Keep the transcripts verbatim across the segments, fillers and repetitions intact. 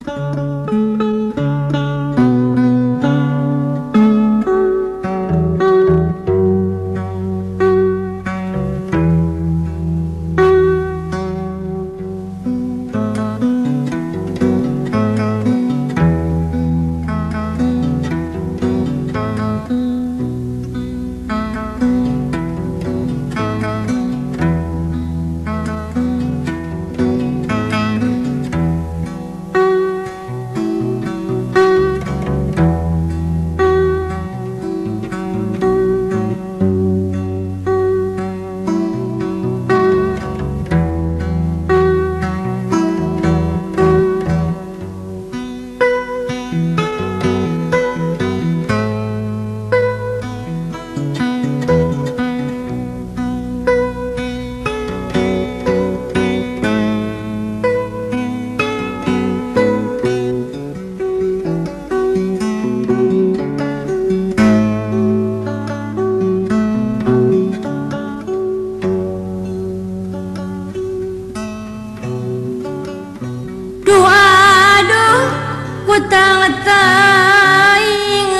Utang-taing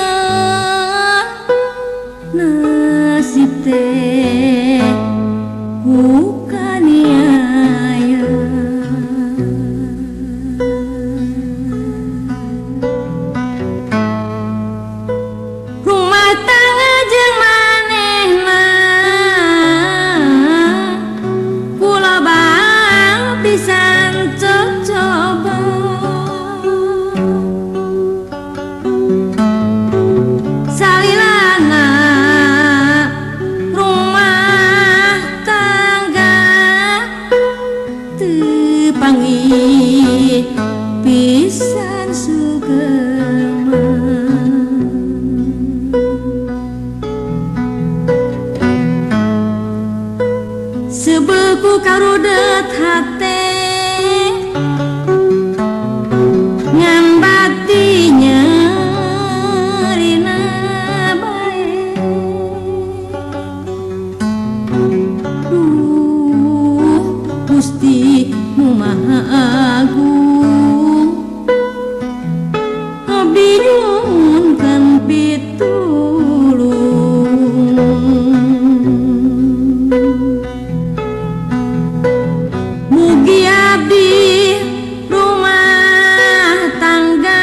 nasib teh kukaniaya rumah tangga jeung manehna kula bang pisan coba salilana rumah tangga teu panggih pisan sugema sebeku karudet hate ngan batinya Gusti Nu Maha Agung abdi nyuhunkeun pitulung mugi abdi rumah tangga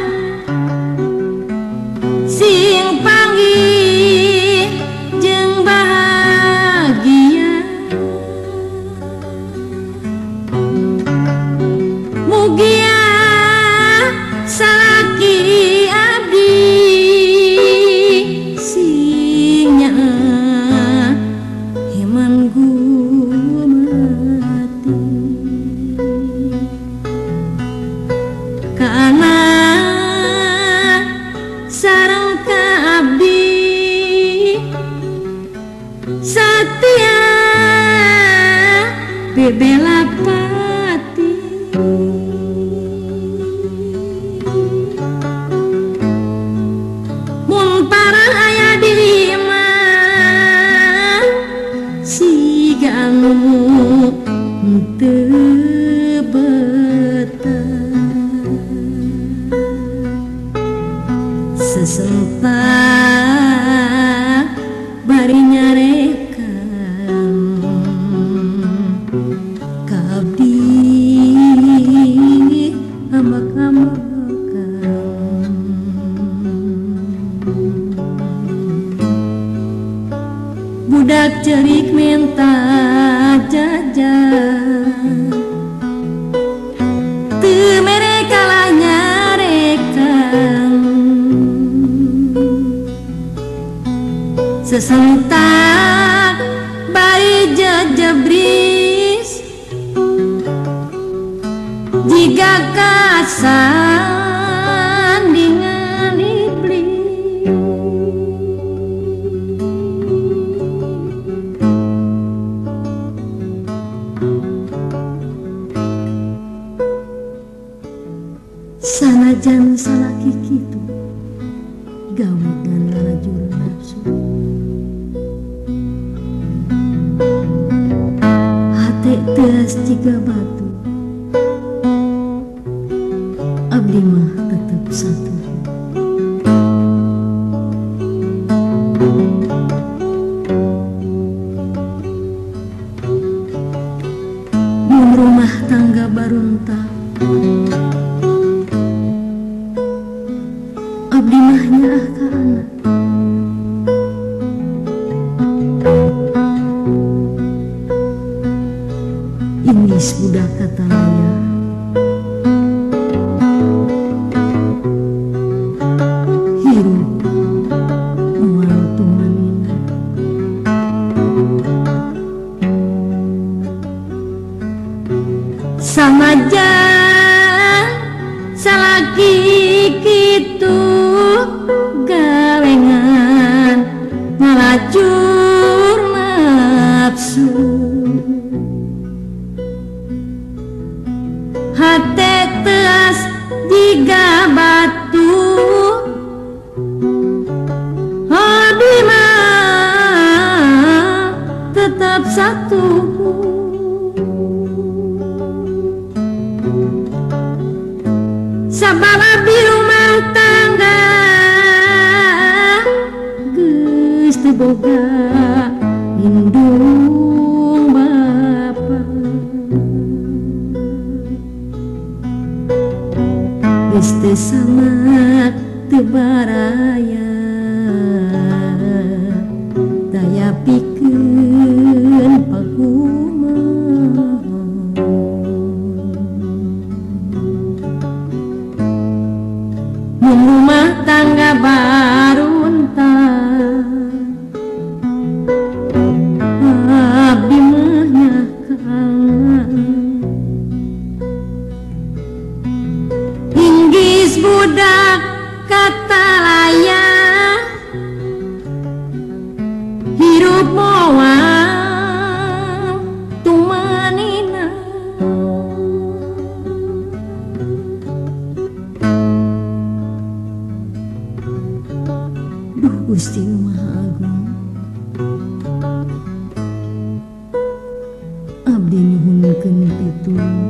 sing panggih jeung bahagia mugia salaki abdi sing nyaa heman gumati kana sareng ka abdi satia bebela pati mun parang aya di imah siga anu teu betah sesentak bari nyarekan ka abdi ambak-ambakan budak cerik minta jajan teu mere kalah nyarekan sesentak bari jejebris jika kasandingan iblis sanajan salaki kitu gawe ngan lalajur nafsu hate teas jiga batu abdi mah tetep satu. Mun rumah tangga baruntak, abdi mah nyerah ka anak. Ingis budak katalaya, hirup moal tumanina. Samajan salaki kitu gawengan ngalacur nafsu, hate teas jiga batu, abdi mah tetap satu. Sabab abdi rumah tangga geus teu boga indung bapa, geus teu samat teu baraya, daya pikeun pagumaha. Mun rumah tangga baruntak, abdi mah nyakang inggis budak katalaya, hirup moal tumanina. Duh Gusti Maha Agung, abdi nyuhunkeun pitulung.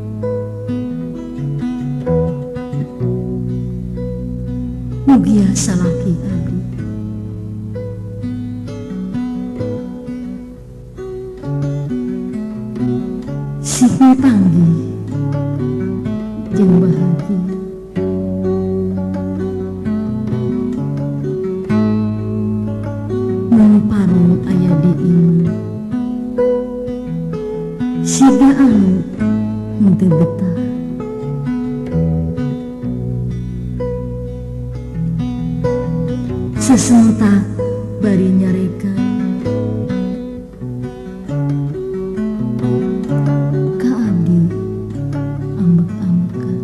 Mugia salaki abdi sing panggih jeung bahagia. Mun parung aya di imah, siga anu henteu betah. Sesentak bari nyarekan ka abdi ambek-ambekan.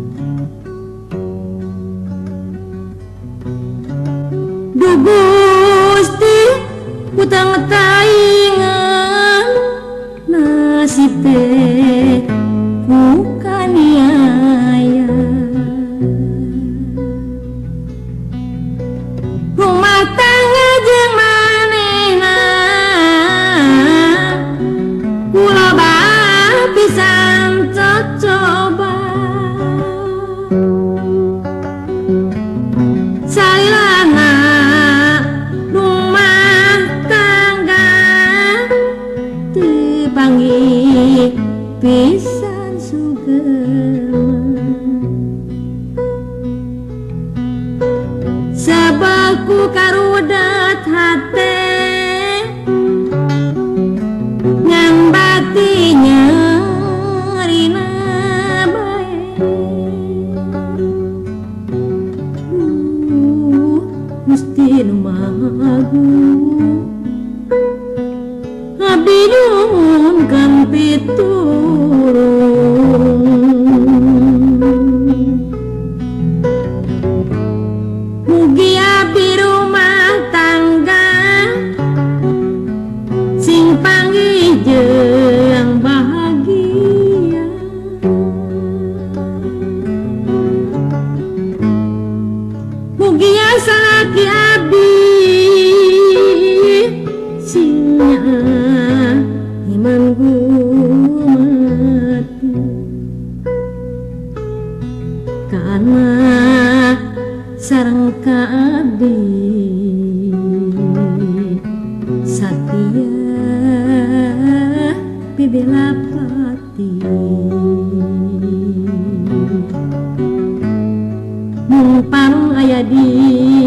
Duh Gusti, utang taingan nasib teh kukaniaya. Rumah tangga jeung manehna kula bae pisan cocoba, salilana rumah tangga teu panggih pisan sugema. Sababku karudet hate nyambati nyerina bae. uh, Gusti Nu Maha Agung, abdi nyuhunkeun pitulung. Mugi abdi rumah tangga mah sareng ka abdi satia pibela pati mung pang aya di